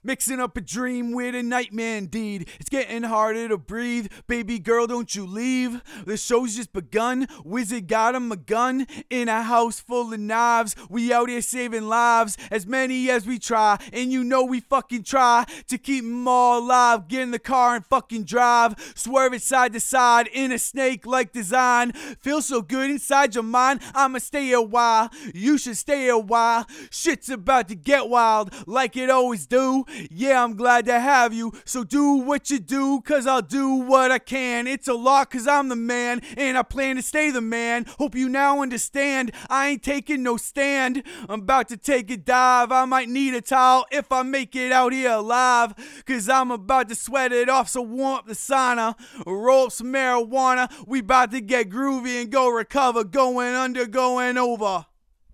Mixing up a dream with a nightmare indeed. It's getting harder to breathe. Baby girl, don't you leave. The show's just begun. Wizard got him a gun. In a house full of knives. We out here saving lives. As many as we try. And you know we fucking try to keep them all alive. Get in the car and fucking drive. Swerve it side to side in a snake-like design. Feels so good inside your mind. I'ma stay a while. You should stay a while. Shit's about to get wild like it always do. Yeah, I'm glad to have you, so do what you do, cause I'll do what I can. It's a lot cause I'm the man, and I plan to stay the man. Hope you now understand, I ain't taking no stand. I'm about to take a dive, I might need a towel if I make it out here alive. Cause I'm about to sweat it off, so warm up the sauna. Roll up some marijuana, we about to get groovy and go recover. Going under, going over.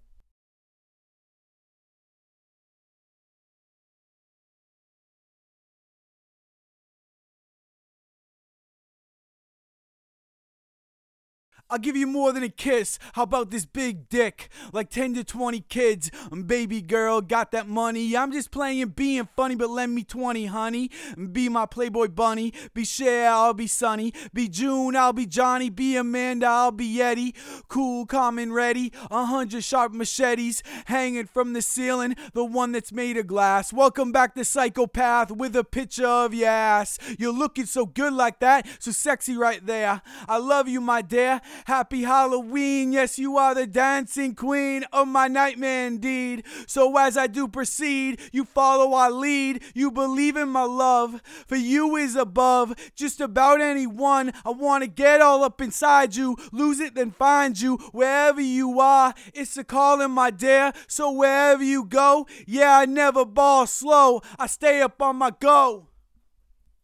I'll give you more than a kiss. How about this big dick? Like 10 to 20 kids. Baby girl, got that money. I'm just playing being funny, but lend me 20, honey. Be my Playboy bunny. Be Cher, I'll be Sunny. Be June, I'll be Johnny. Be Amanda, I'll be Eddie. Cool, calm, and ready. 100 sharp machetes hanging from the ceiling. The one that's made of glass. Welcome back to Psychopath with a picture of your ass. You're looking so good like that. So sexy right there. I love you, my dear. Happy Halloween, yes, you are the dancing queen of my nightmare indeed. So as I do proceed, you follow our lead. You believe in my love, for you is above just about anyone. I want to get all up inside you, lose it then find you. Wherever you are, it's a calling, my dear. So wherever you go, yeah, I never ball slow. I stay up on my go.